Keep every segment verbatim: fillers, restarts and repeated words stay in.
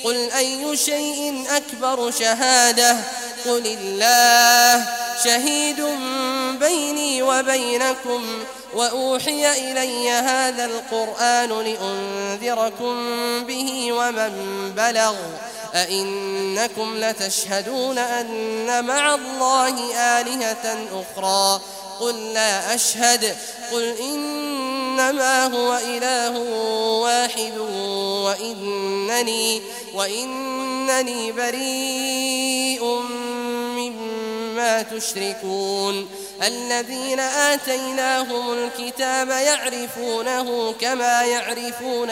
قل أي شيء أكبر شهادة قل الله شهيد بيني وبينكم وأوحي إلي هذا القرآن لأنذركم به ومن بلغ أئنكم لتشهدون أن مع الله آلهة أخرى قل لا أشهد قل إنما هو إله واحد وإنني, وإنني بريء مما تشركون الذين آتيناهم الكتاب يعرفونه كما يعرفون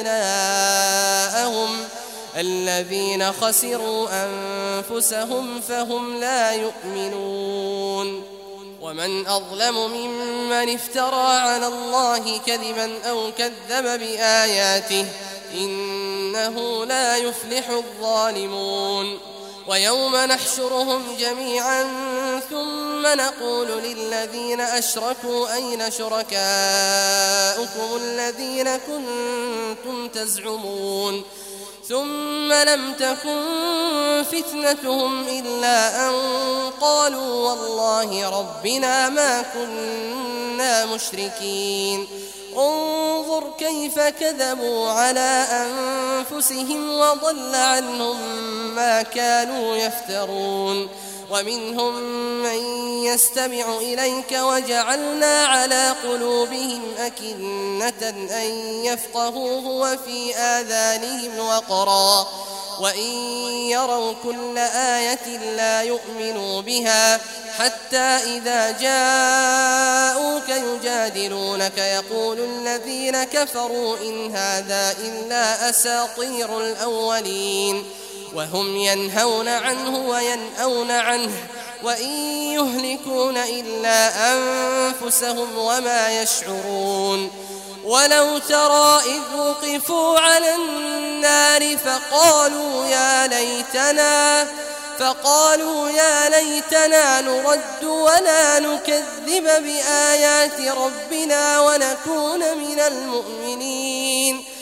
أبناءهم الذين خسروا أنفسهم فهم لا يؤمنون ومن أظلم ممن افترى على الله كذبا أو كذب بآياته إنه لا يفلح الظالمون ويوم نحشرهم جميعا ثم نقول للذين أشركوا أين شركاؤكم الذين كنتم تزعمون ثم لم تكن فتنتهم إلا أن قالوا والله ربنا ما كنا مشركين انظر كيف كذبوا على أنفسهم وضل عنهم ما كانوا يفترون ومنهم من يستمع إليك وجعلنا على قلوبهم أكنة أن يفقهوه وفي آذانهم وقرا وإن يروا كل آية لا يؤمنوا بها حتى إذا جاءوك يجادلونك يقول الذين كفروا إن هذا إلا أساطير الأولين وهم ينهون عنه وينأون عنه وإن يهلكون إلا أنفسهم وما يشعرون ولو ترى إذ وقفوا على النار فقالوا يا ليتنا فقالوا يا ليتنا نرد ولا نكذب بآيات ربنا ونكون من المؤمنين